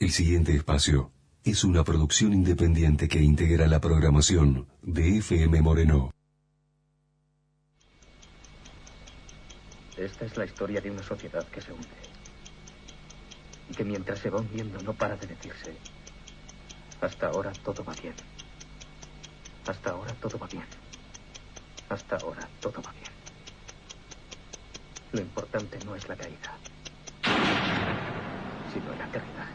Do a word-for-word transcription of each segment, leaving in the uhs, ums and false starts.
El siguiente espacio es una producción independiente que integra la programación de F M Moreno. Esta es la historia de una sociedad que se hunde y que mientras se va hundiendo no para de decirse: hasta ahora todo va bien, hasta ahora todo va bien, hasta ahora todo va bien. Lo importante no es la caída, sino el aterrizaje.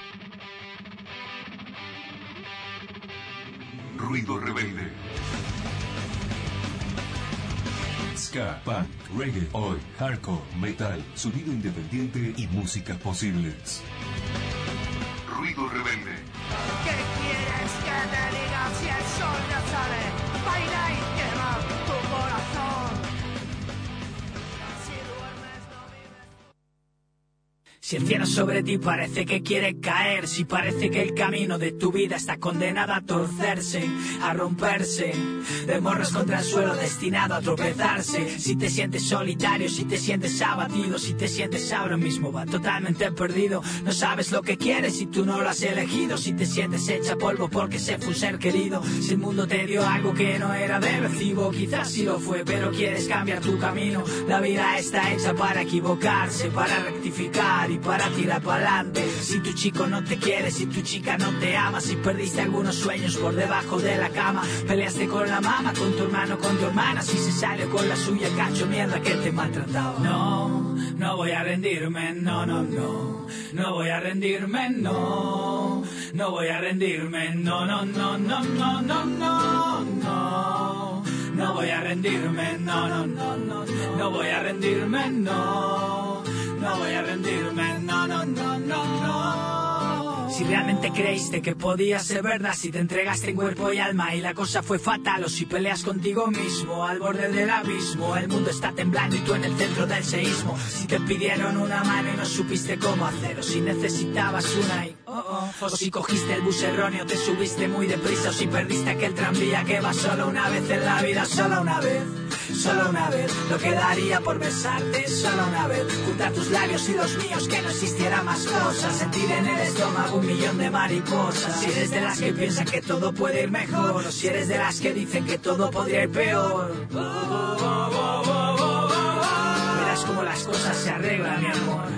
Ruido rebelde. Ska, punk, reggae, oi, hardcore, metal, sonido independiente y músicas posibles. Ruido rebelde. ¿Qué quieres que te diga si el sol ya sale? Baila y quema tu corazón. Si duermes no vives. Si el cielo sobre ti parece que quiere caer, si parece que el camino de tu vida está condenado a torcerse, a romperse, de morros contra el suelo destinado a tropezarse, si te sientes solitario, si te sientes abatido, si te sientes ahora mismo va totalmente perdido, no sabes lo que quieres si tú no lo has elegido, si te sientes hecha polvo porque se fue un ser querido, si el mundo te dio algo que no era de recibo, quizás sí lo fue, pero quieres cambiar tu camino, la vida está hecha para equivocarse, para rectificar y para tirar para adelante. Si tu chico no te quiere, si tu chica no te ama, si perdiste algunos sueños por debajo de la cama, peleaste con la mamá, con tu hermano, con tu hermana, si se salió con la suya, cacho mierda que te maltrataba. No, no voy a rendirme, no, no, no, no voy a rendirme, no, no voy a rendirme, no, no, no, no, no, no, no, no, no voy a rendirme, no, no, no, no, no voy a rendirme, no. No voy a rendirme, no, no, no, no, no. Si realmente creíste que podía ser verdad, si te entregaste en cuerpo y alma y la cosa fue fatal, o si peleas contigo mismo al borde del abismo, el mundo está temblando y tú en el centro del seísmo, si te pidieron una mano y no supiste cómo hacer, o si necesitabas una y... Oh, oh. O si cogiste el bus erróneo, te subiste muy deprisa, o si perdiste aquel tranvía que va solo una vez en la vida, solo una vez. Solo una vez, lo que daría por besarte, solo una vez, juntar tus labios y los míos, que no existiera más cosas, sentir en el estómago un millón de mariposas. Si eres de las que piensan que todo puede ir mejor, o si eres de las que dicen que todo podría ir peor, oh, oh, oh, oh, oh, oh, oh. Verás cómo las cosas se arreglan, mi amor.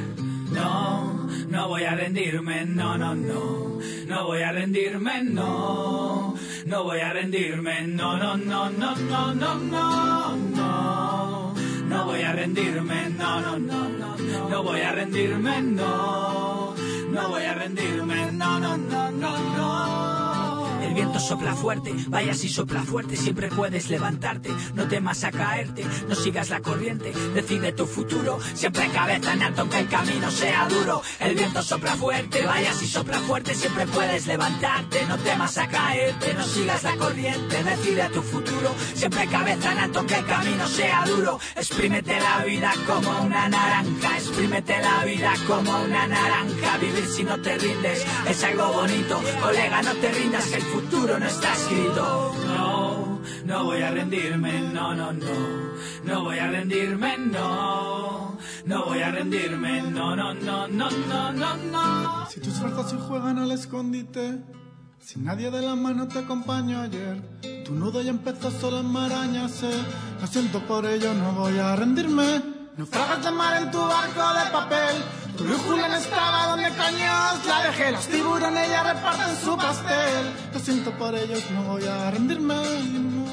No, no voy a rendirme, no, no, no, no voy a rendirme, no, no voy a rendirme, no, no, no, no, no, no, no, no, no voy a rendirme, no, no, no, no, no voy a rendirme, no, no voy a rendirme, no, no, no, no, no. El viento sopla fuerte, vaya si sopla fuerte, siempre puedes levantarte, no temas a caerte, no sigas la corriente, decide tu futuro, siempre cabeza en alto aunque el camino sea duro. El viento sopla fuerte, vaya si sopla fuerte, siempre puedes levantarte, no temas a caerte, no sigas la corriente, decide tu futuro, siempre cabeza en alto aunque el camino sea duro. Exprímete la vida como una naranja, exprímete la vida como una naranja, vivir si no te rindes es algo bonito, colega no te rindas que el futuro no está escrito. No, no voy a rendirme, no, no, no, no voy a rendirme, no, no voy a rendirme, no, no, no, no, no, no, no. Si tus fuerzas hoy juegan al escondite, si nadie de la mano te acompañó ayer, tu nudo ya empezó solo a enmarañarse, lo siento por ello, no voy a rendirme. Naufragas de mar en tu barco de papel, tu brújula estaba donde caños la dejé, los tiburones ya reparten su pastel, lo siento por ellos, no voy a rendirme, no.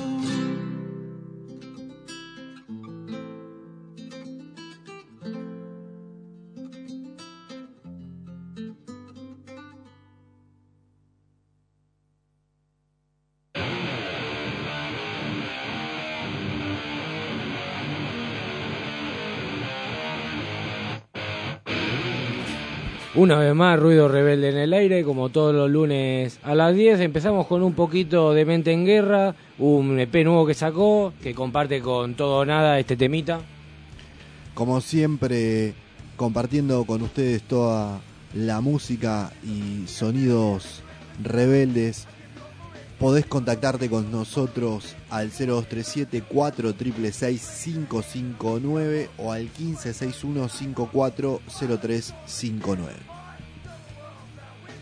Una vez más, Ruido Rebelde en el aire, como todos los lunes a las diez. Empezamos con un poquito de Mente en Guerra, un E P nuevo que sacó, que comparte con Todo o Nada este temita. Como siempre, compartiendo con ustedes toda la música y sonidos rebeldes. Podés contactarte con nosotros al cero dos tres siete, cuatro seis seis, cinco cinco nueve o al quince sesenta y uno cincuenta y cuatro cero tres cincuenta y nueve.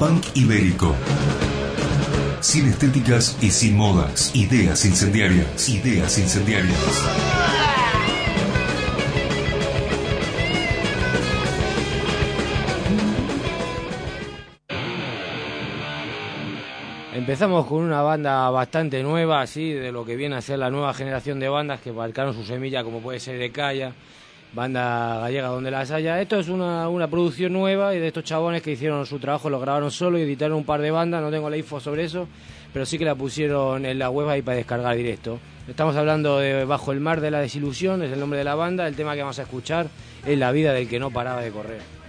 Punk ibérico. Sin estéticas y sin modas. Ideas incendiarias. Ideas incendiarias. Empezamos con una banda bastante nueva, así, de lo que viene a ser la nueva generación de bandas que marcaron su semilla, como puede ser De Calla, banda gallega donde las haya. Esto es una, una producción nueva y de estos chabones que hicieron su trabajo, lo grabaron solo y editaron un par de bandas, no tengo la info sobre eso, pero sí que la pusieron en la web ahí para descargar directo. Estamos hablando de Bajo el mar de la desilusión, es el nombre de la banda. El tema que vamos a escuchar es La vida del que no paraba de correr.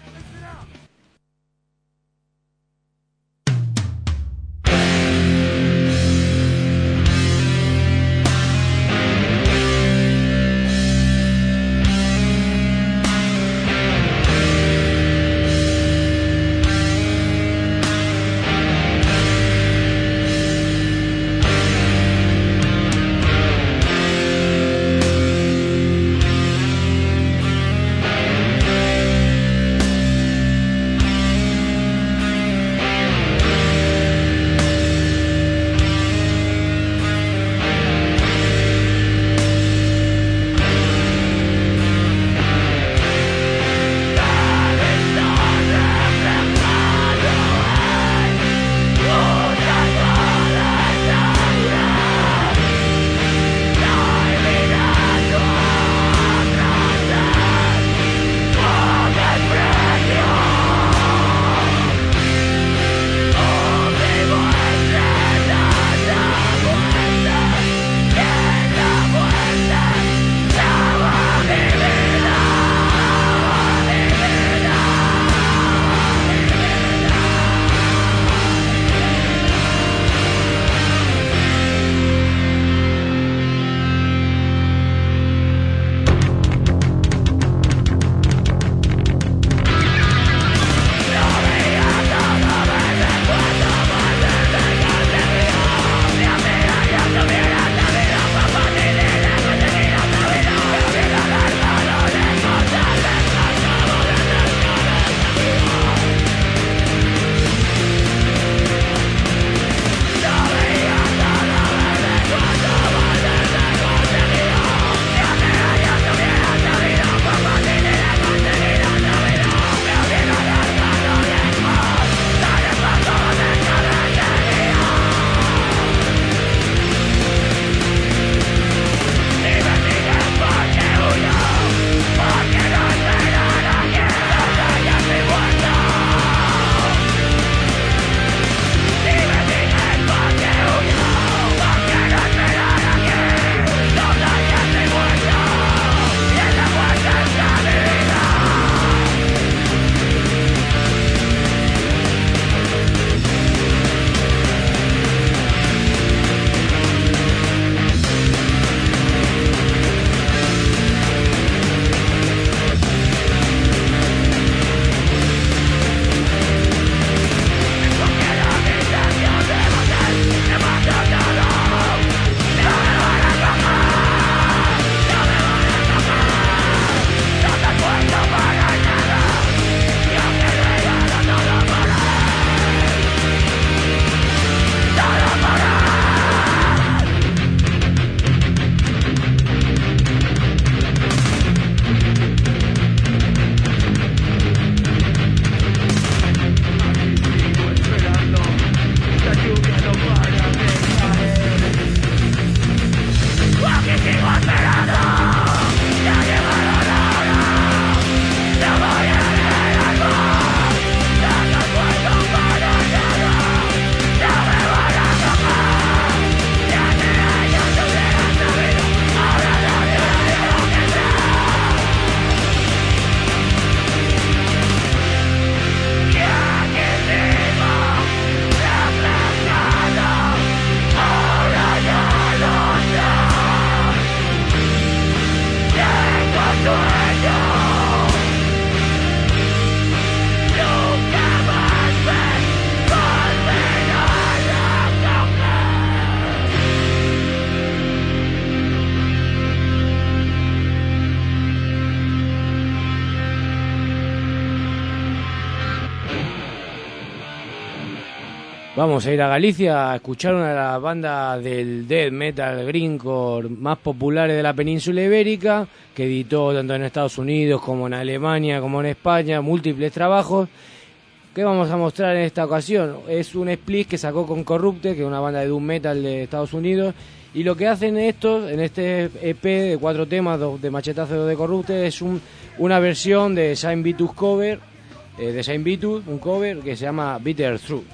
Vamos a ir a Galicia a escuchar una de las bandas del death metal grindcore más populares de la península ibérica, que editó tanto en Estados Unidos como en Alemania como en España múltiples trabajos. ¿Qué vamos a mostrar en esta ocasión? Es un split que sacó con Corrupted, que es una banda de doom metal de Estados Unidos, y lo que hacen estos en este E P de cuatro temas de Machetazo de Corrupted es un, una versión de Saint Vitus cover, eh, de Saint Vitus, un cover que se llama Bitter Truth.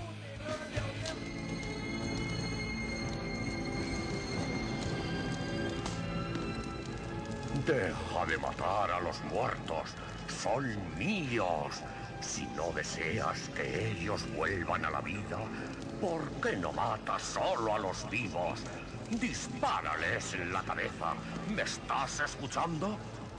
Deja de matar a los muertos. Son míos. Si no deseas que ellos vuelvan a la vida, ¿por qué no matas solo a los vivos? Dispárales en la cabeza. ¿Me estás escuchando?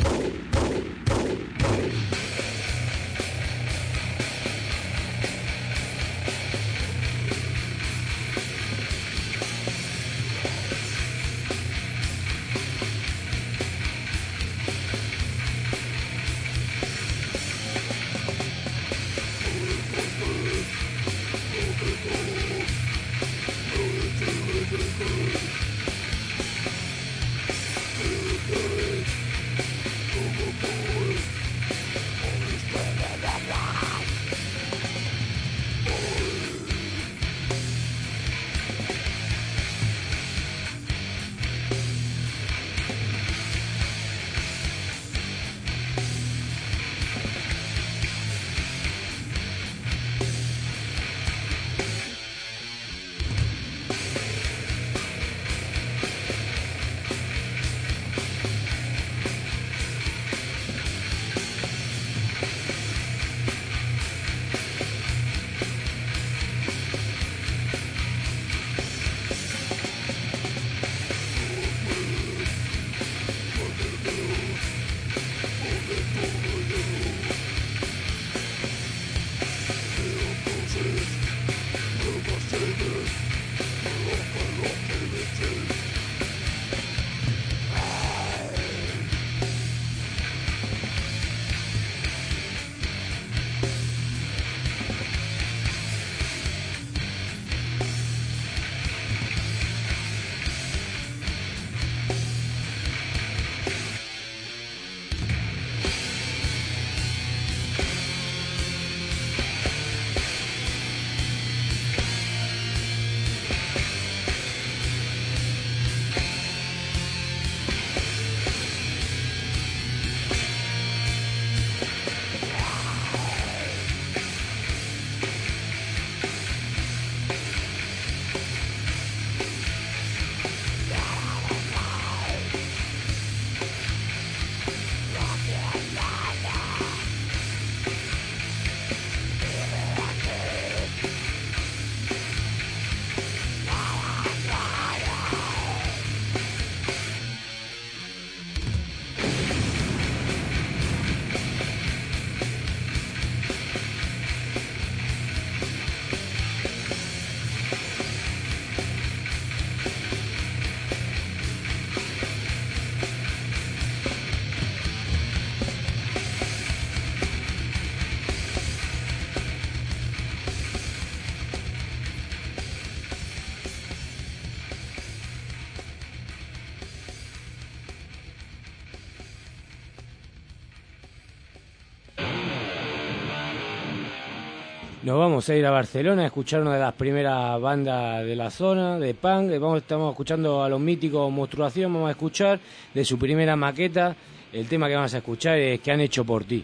Nos vamos a ir a Barcelona a escuchar una de las primeras bandas de la zona, de punk. Vamos, estamos escuchando a los míticos Monstruación, vamos a escuchar de su primera maqueta. El tema que vamos a escuchar es ¿Qué han hecho por ti?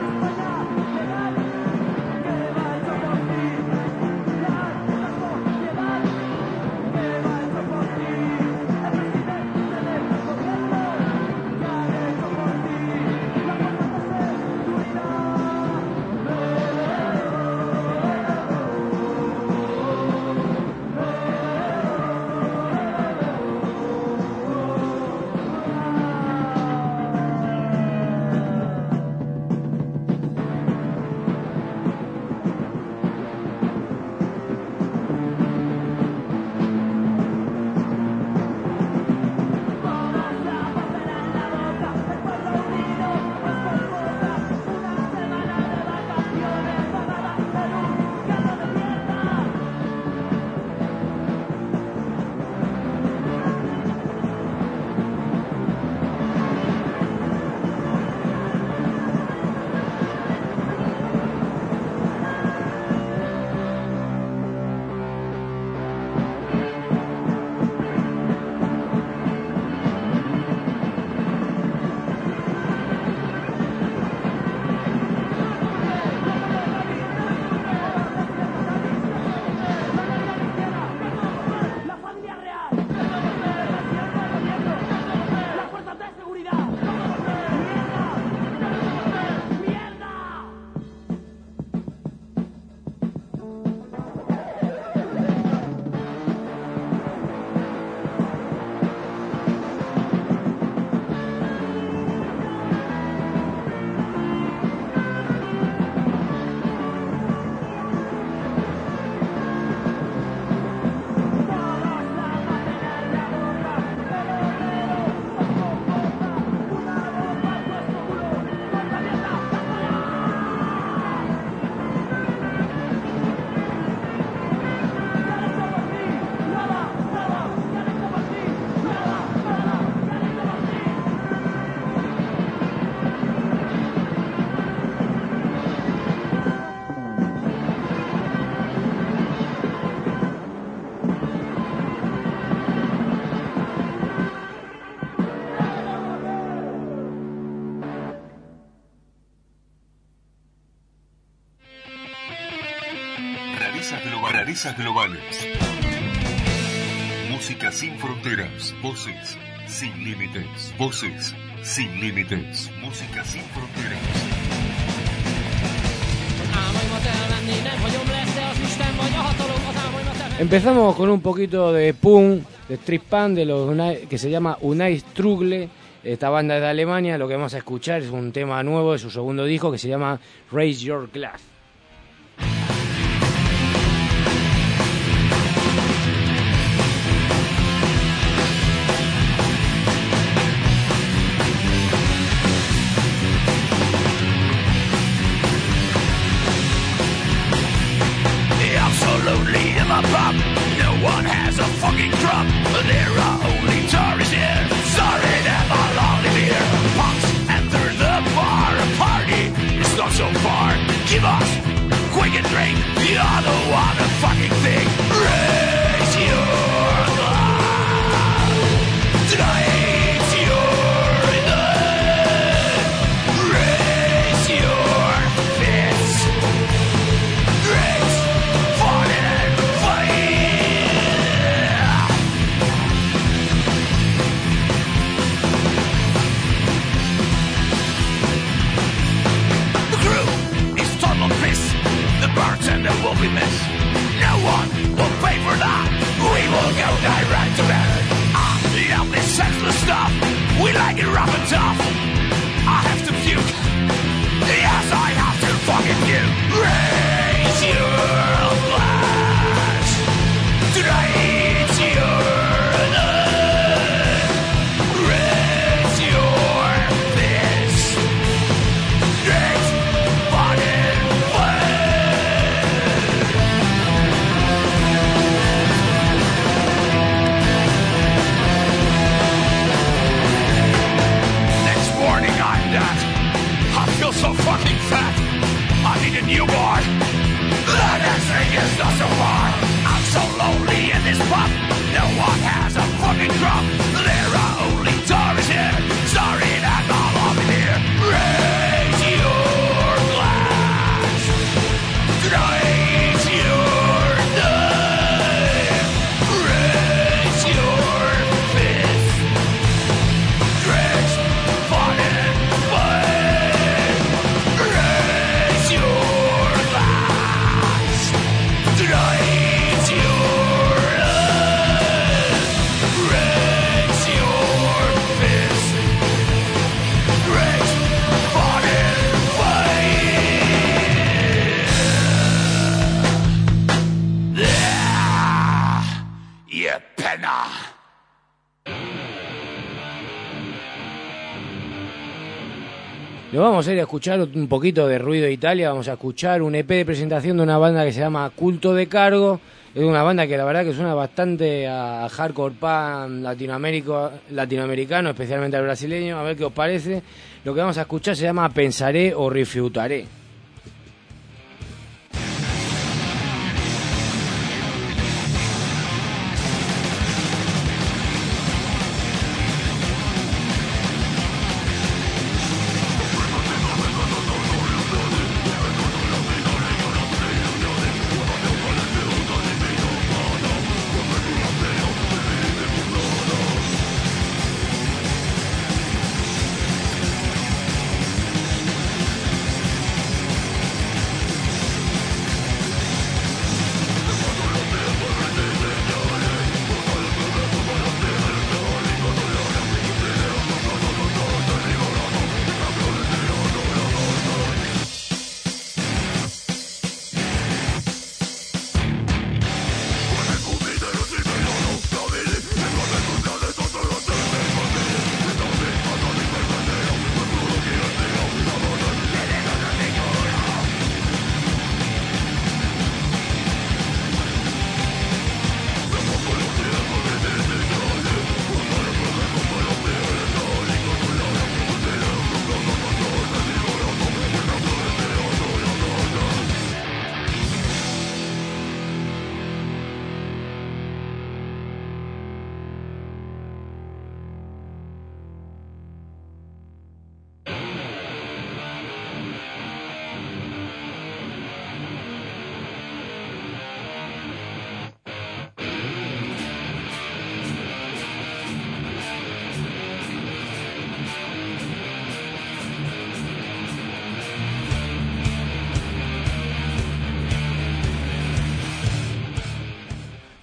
España, Rarezas globales. Rarezas globales. Música sin fronteras. Voces sin límites. Voces sin límites. Música sin fronteras. Empezamos con un poquito de punk, de street punk, de los Unai- que se llama Unai Struggle. Esta banda es de Alemania. Lo que vamos a escuchar es un tema nuevo de su segundo disco que se llama Raise Your Glass. My pop, no one has a fucking drum. There are only Tories here. Sorry that my lonely beer. Punks enter the bar. A party is not so far. Give us quick and drink. The other one a fucking thing. Raise your glass. Tonight's your night. Raise your fist. Grace fun and bartender will be missed. No one will pay for that. We will go direct to bed. Ah, love this senseless stuff. We like it rough and tough. I have to puke. Yes, I have to fucking puke. Raise your glass. Tonight's your night. Raise your fist. Drinks, fun and fun. So fucking fat, I need a new boy. The next thing is not so far. I'm so lonely in this pub. No one has a fucking drum. There are only Tories here. Sorry that I'll all be here. Raise your glass. Tonight's your night. Raise your fist. Drinks, fun and fun. Lo vamos a ir a escuchar un poquito de Ruido Italia. Vamos a escuchar un E P de presentación de una banda que se llama Culto de Cargo. Es una banda que la verdad que suena bastante a hardcore punk latinoamérico, latinoamericano, especialmente al brasileño. A ver qué os parece. Lo que vamos a escuchar se llama Pensaré o Refutaré.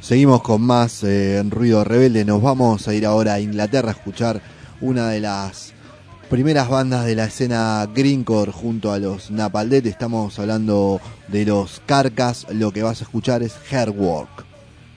Seguimos con más eh, Ruido Rebelde. Nos vamos a ir ahora a Inglaterra a escuchar una de las primeras bandas de la escena greencore junto a los Napalm Death. Estamos hablando de los Carcass. Lo que vas a escuchar es Hairwork.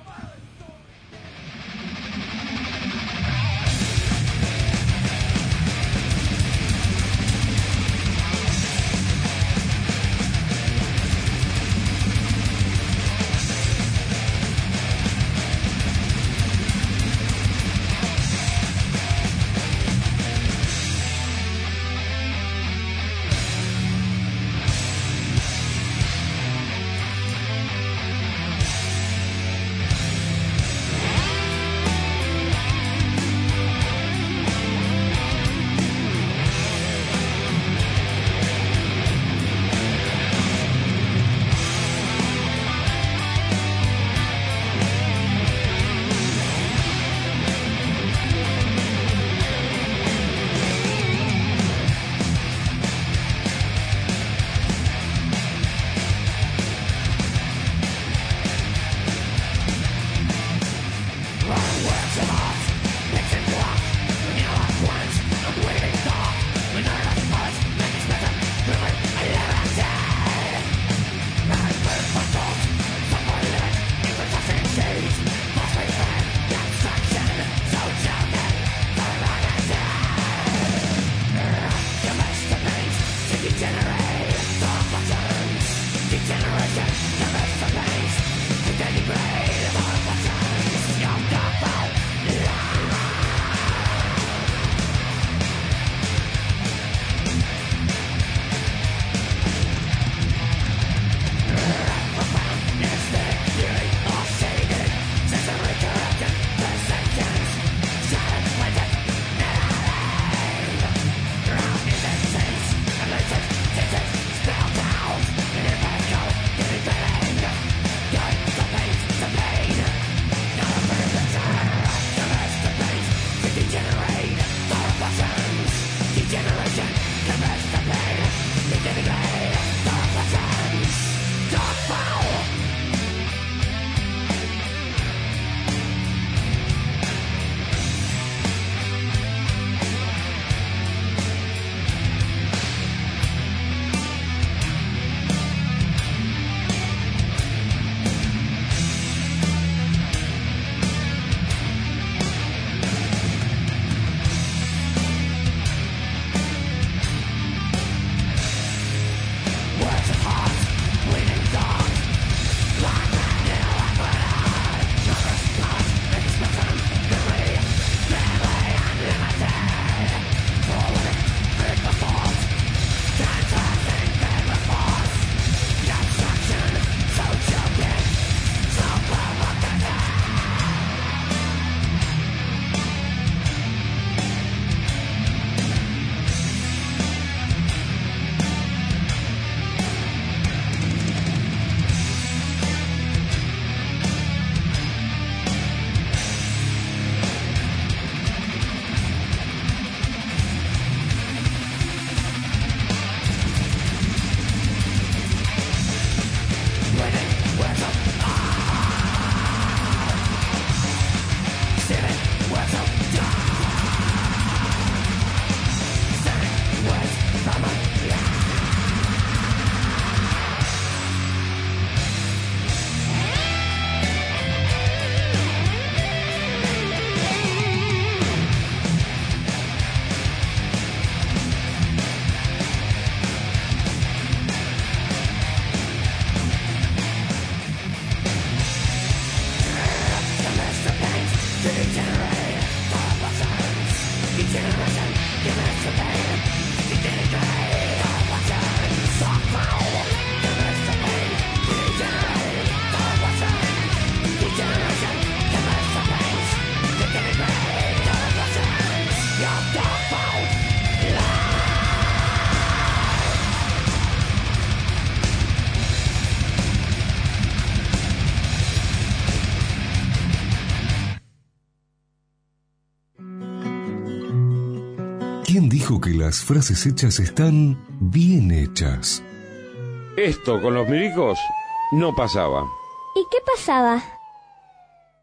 ¿Quién dijo que las frases hechas están bien hechas? Esto con los milicos no pasaba. ¿Y qué pasaba?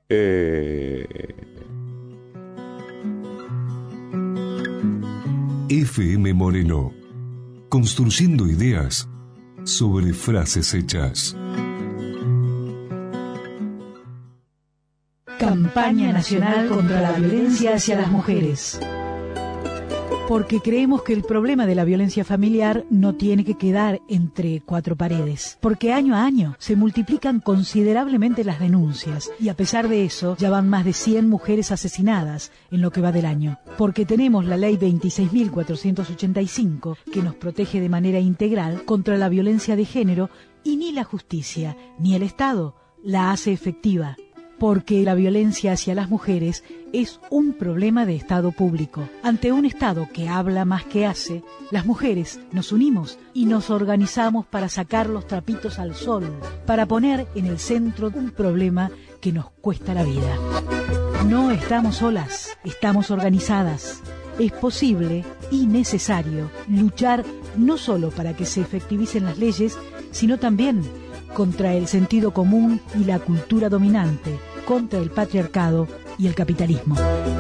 Eh... F M Moreno, construyendo ideas sobre frases hechas. Campaña Nacional contra la Violencia hacia las Mujeres. Porque creemos que el problema de la violencia familiar no tiene que quedar entre cuatro paredes. Porque año a año se multiplican considerablemente las denuncias y a pesar de eso ya van más de cien mujeres asesinadas en lo que va del año. Porque tenemos la ley veintiséis mil cuatrocientos ochenta y cinco que nos protege de manera integral contra la violencia de género y ni la justicia ni el Estado la hace efectiva. Porque la violencia hacia las mujeres es un problema de Estado público. Ante un Estado que habla más que hace, las mujeres nos unimos y nos organizamos para sacar los trapitos al sol, para poner en el centro un problema que nos cuesta la vida. No estamos solas, estamos organizadas. Es posible y necesario luchar no solo para que se efectivicen las leyes, sino también contra el sentido común y la cultura dominante, contra el patriarcado y el capitalismo.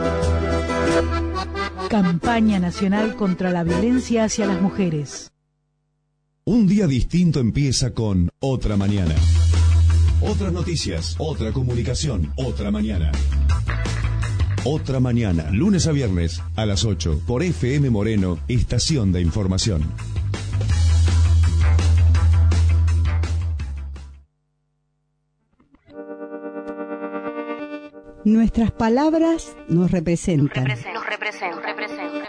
Campaña Nacional contra la Violencia hacia las Mujeres. Un día distinto empieza con Otra Mañana. Otras noticias, otra comunicación, otra mañana. Otra Mañana, lunes a viernes a las ocho, por F M Moreno, Estación de Información. Nuestras palabras nos representan. Nos representan, representan.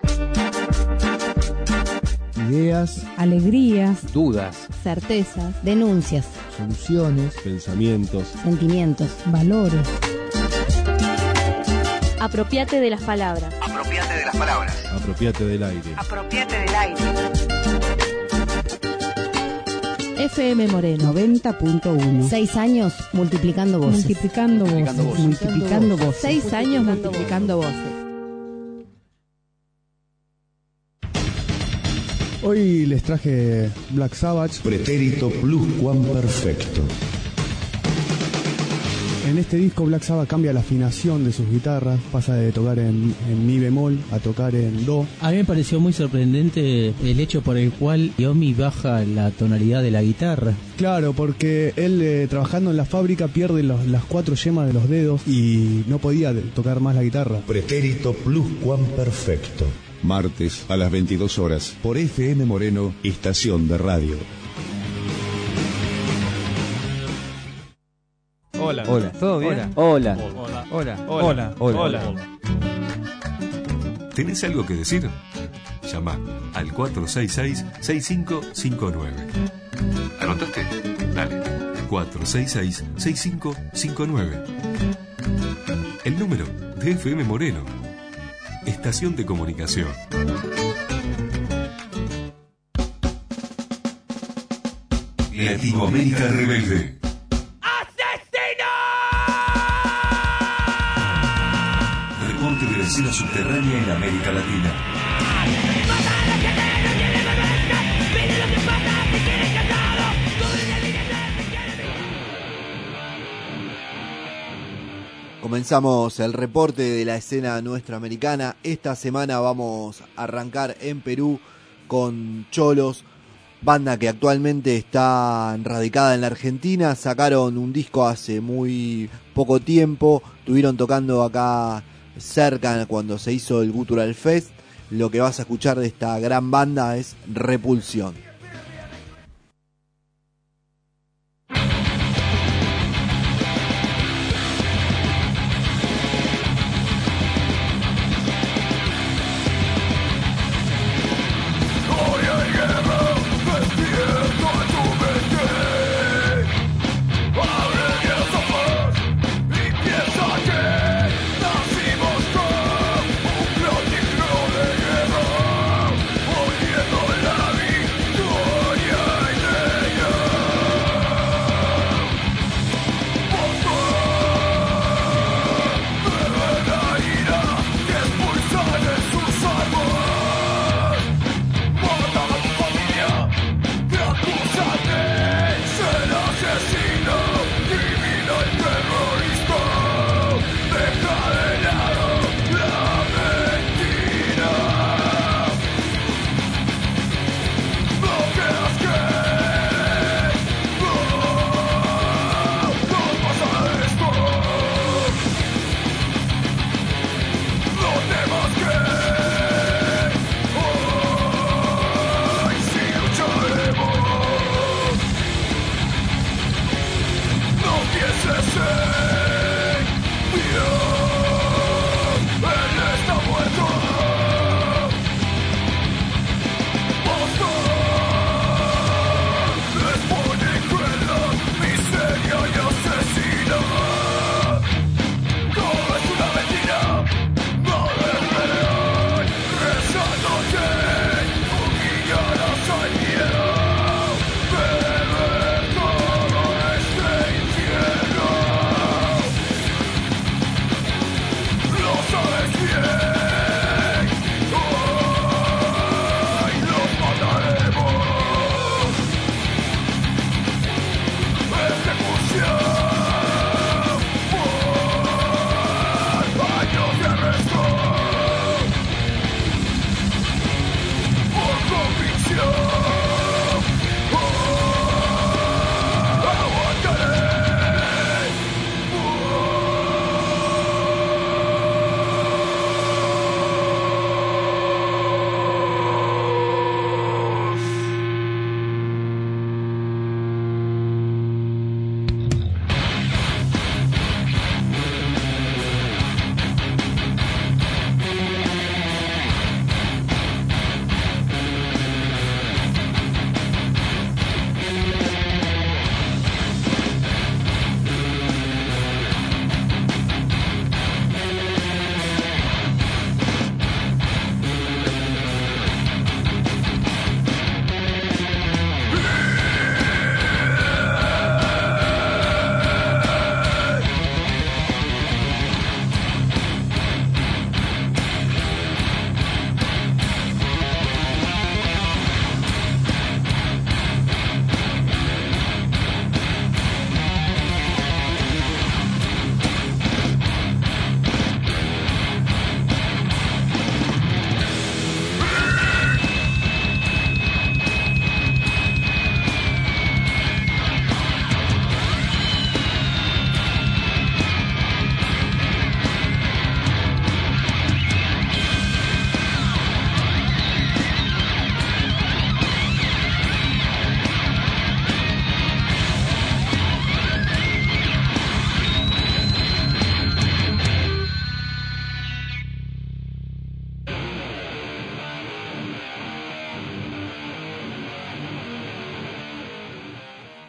Ideas, alegrías, dudas, certezas, denuncias, soluciones, pensamientos, sentimientos, valores. Apropiate de las palabras. Apropiate de las palabras. Apropiate del aire. Apropiate del aire. F M Moreno noventa punto uno. Seis años multiplicando voces. Multiplicando voces. Multiplicando voces. Multiplicando voces. Seis años multiplicando voces. Hoy les traje Black Sabbath. Pretérito pluscuamperfecto. En este disco Black Sabbath cambia la afinación de sus guitarras, pasa de tocar en, en mi bemol a tocar en do. A mí me pareció muy sorprendente el hecho por el cual Iommi baja la tonalidad de la guitarra. Claro, porque él eh, trabajando en la fábrica pierde los, las cuatro yemas de los dedos y no podía tocar más la guitarra. Pretérito pluscuamperfecto. Martes a las veintidós horas por F M Moreno, Estación de Radio. Hola. Hola. ¿Todo bien? Hola. Hola. Hola. Hola. Hola. Hola. ¿Tenés algo que decir? Llama al cuatro seis seis, seis cinco cinco nueve. ¿Anotaste? Dale. cuatro seis seis, seis cinco cinco nueve. El número de F M Moreno. Estación de comunicación. Latinoamérica Rebelde. Reporte de la escena subterránea en América Latina. Comenzamos el reporte de la escena nuestra americana. Esta semana vamos a arrancar en Perú con Cholos, banda que actualmente está radicada en la Argentina. Sacaron un disco hace muy poco tiempo, estuvieron tocando acá cerca cuando se hizo el Gutural Fest. Lo que vas a escuchar de esta gran banda es Repulsión. Nacimos con un plan digno de guerra, volviendo la vida.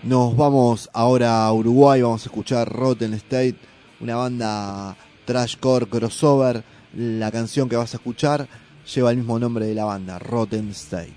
Nos vamos ahora a Uruguay, vamos a escuchar Rotten State, una banda trashcore crossover. La canción que vas a escuchar lleva el mismo nombre de la banda, Rotten State.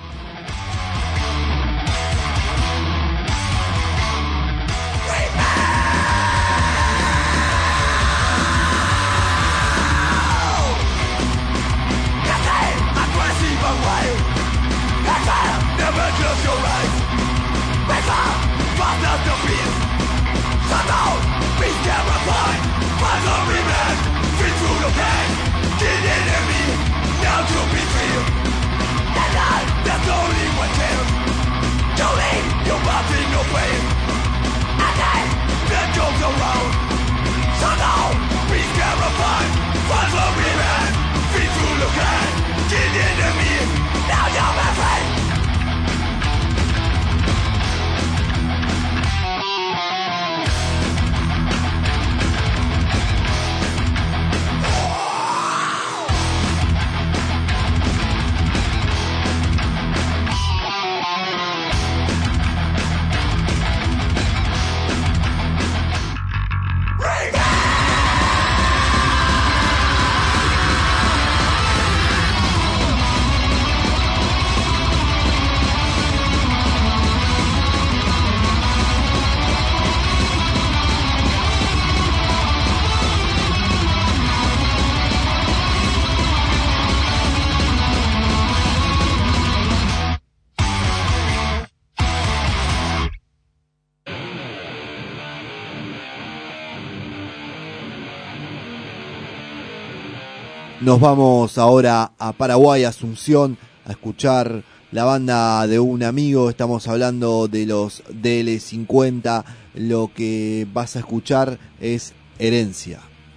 Nos vamos ahora a Paraguay, Asunción, a escuchar la banda de un amigo. Estamos hablando de los D L cincuenta. Lo que vas a escuchar es Herencia.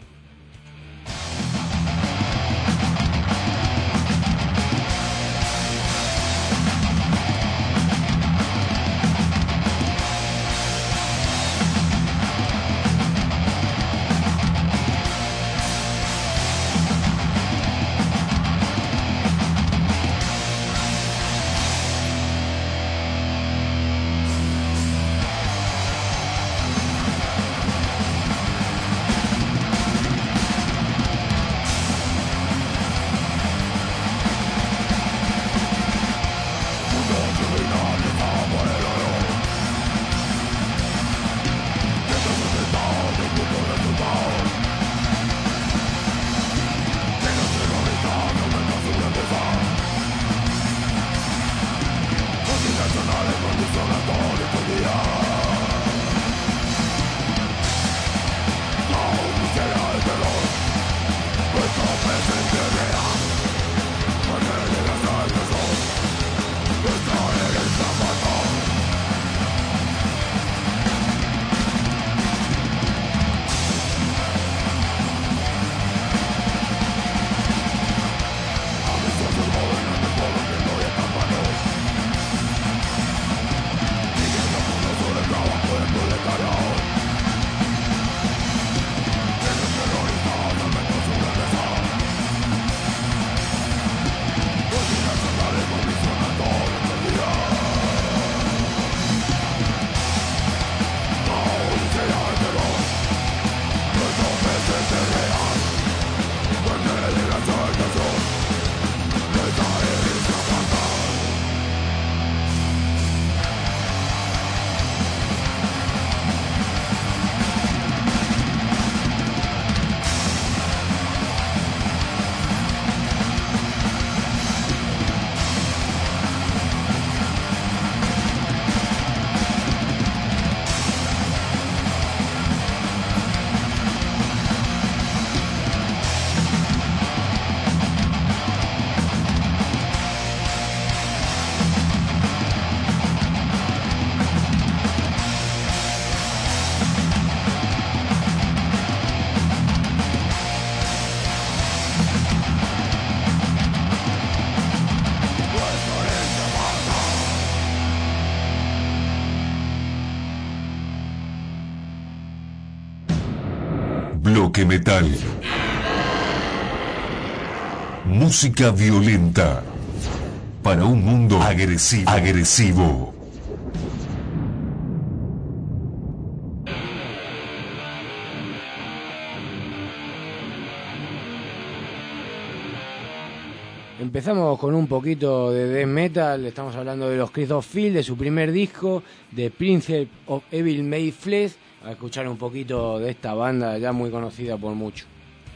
Bloque Metal. Música violenta para un mundo agresivo. agresivo. empezamos con un poquito de death metal. Estamos hablando de los Creed of Field, de su primer disco, de Prince of Evil Made Flesh. A escuchar un poquito de esta banda ya muy conocida por muchos.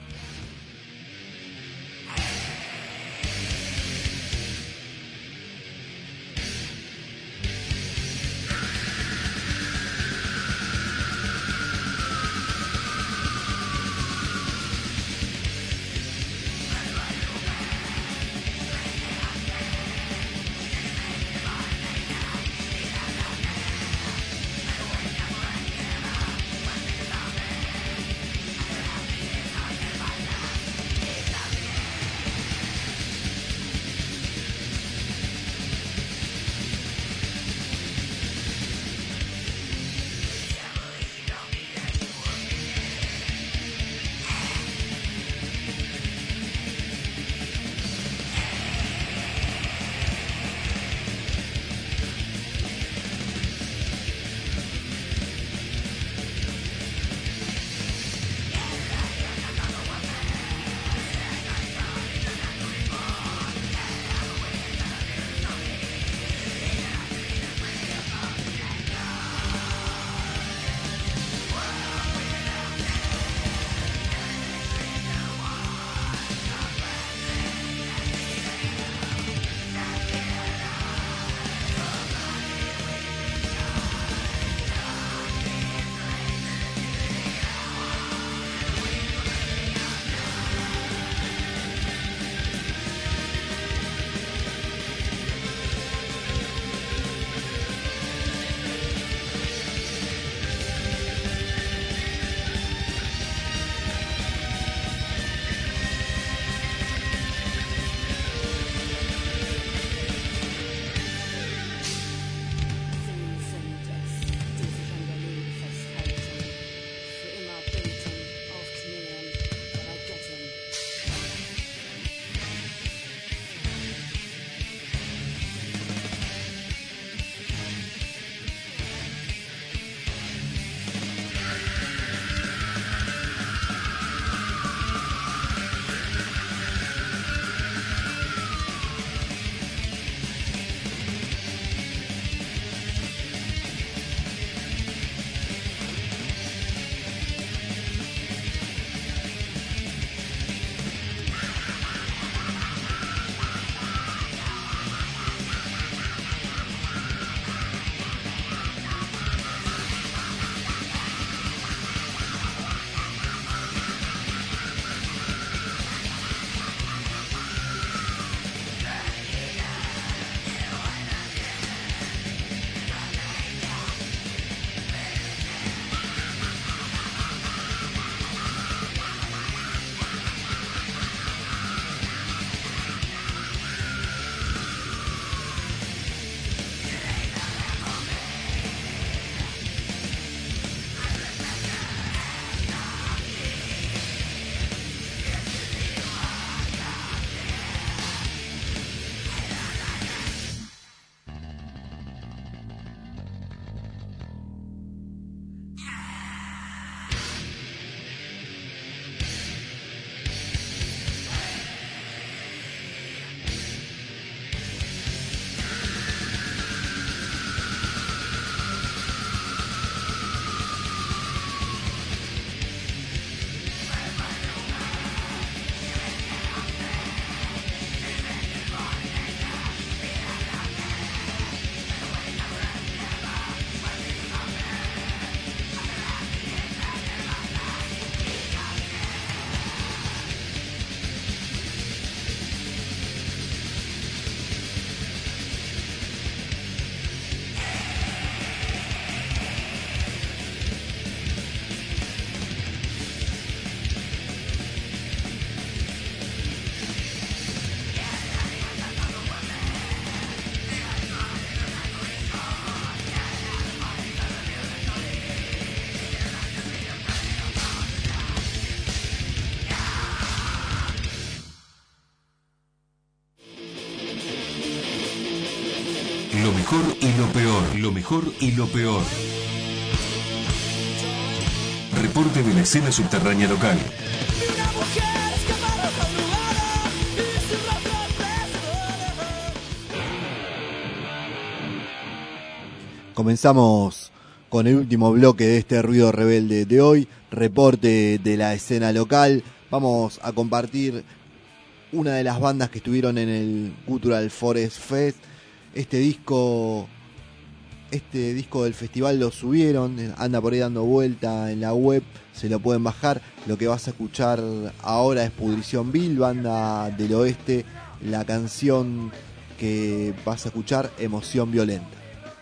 Lo mejor y lo peor, lo mejor y lo peor. Reporte de la escena subterránea local. Comenzamos con el último bloque de este Ruido Rebelde de hoy, reporte de la escena local. Vamos a compartir una de las bandas que estuvieron en el Cultural Forest Fest. Este disco, este disco del festival lo subieron, anda por ahí dando vuelta en la web, se lo pueden bajar. Lo que vas a escuchar ahora es Pudrición Vil, banda del oeste. La canción que vas a escuchar, Emoción Violenta.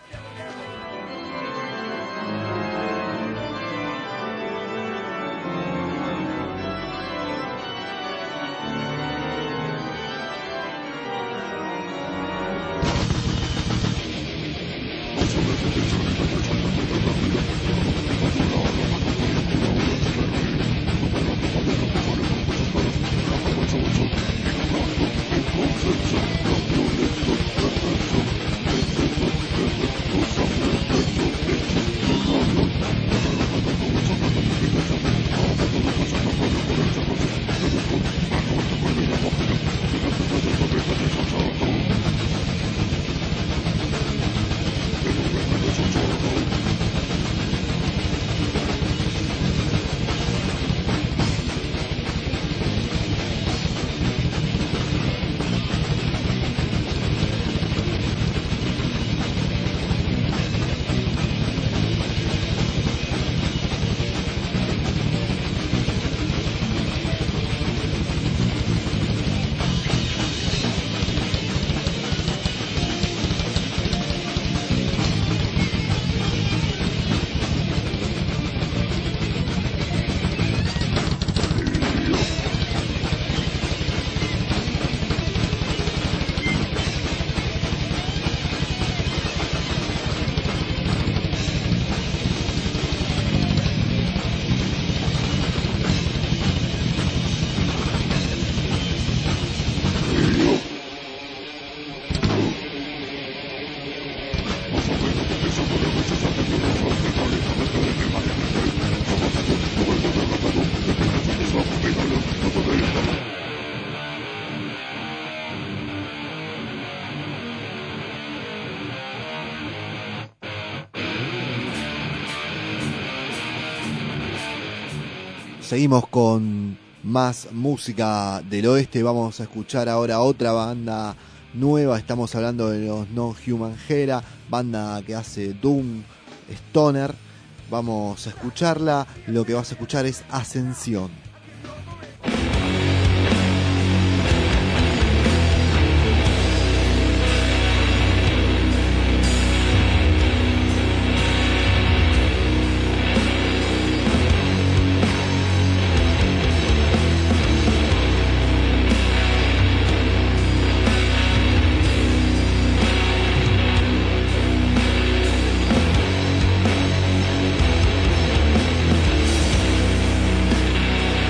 Seguimos con más música del oeste. Vamos a escuchar ahora otra banda nueva. Estamos hablando de los Non-Human Hera, banda que hace Doom Stoner. Vamos a escucharla. Lo que vas a escuchar es Ascensión. We'll be right back.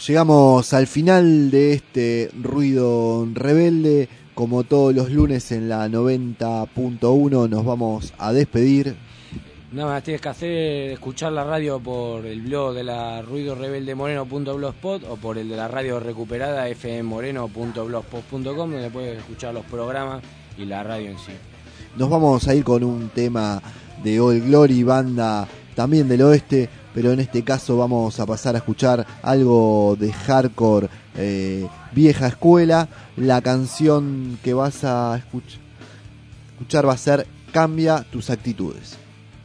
Llegamos al final de este Ruido Rebelde. Como todos los lunes en la noventa punto uno nos vamos a despedir. Nada más tienes que hacer escuchar la radio por el blog de la ruido rebelde moreno punto blogspot o por el de la radio recuperada f m moreno punto blogspot punto com, donde puedes escuchar los programas y la radio en sí. Nos vamos a ir con un tema de All Glory, banda también del oeste, pero en este caso vamos a pasar a escuchar algo de hardcore eh, vieja escuela. La canción que vas a escuch- escuchar va a ser Cambia tus actitudes.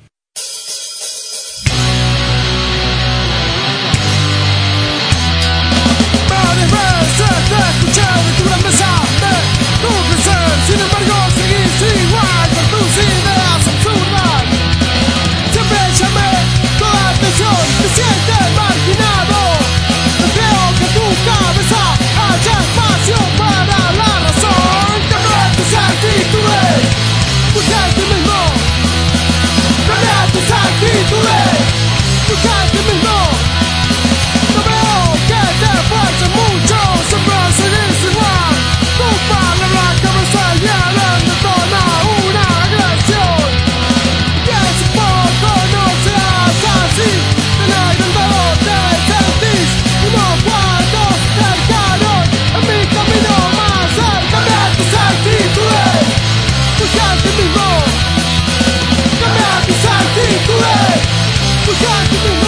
Escuchar de tu grandeza, de tu crecer, sin embargo seguís igual con tus ideas absurdas. Siempre llamé toda atención, te sientes marginado. No creo que en tu cabeza haya espacio para la razón. Cambia tus actitudes, busca ti mismo. Cambia tus actitudes, busca ti mismo. No veo que te fuerce mucho, siempre seguís igual. Tu palabra cabeza llena detona una agresión. Que si poco no seas así, en el grandado te sentís unos cuantos cercanos en mi camino más al cambiar tus actitudes. Busca ti mismo, cambia tus actitudes, busca ti mismo.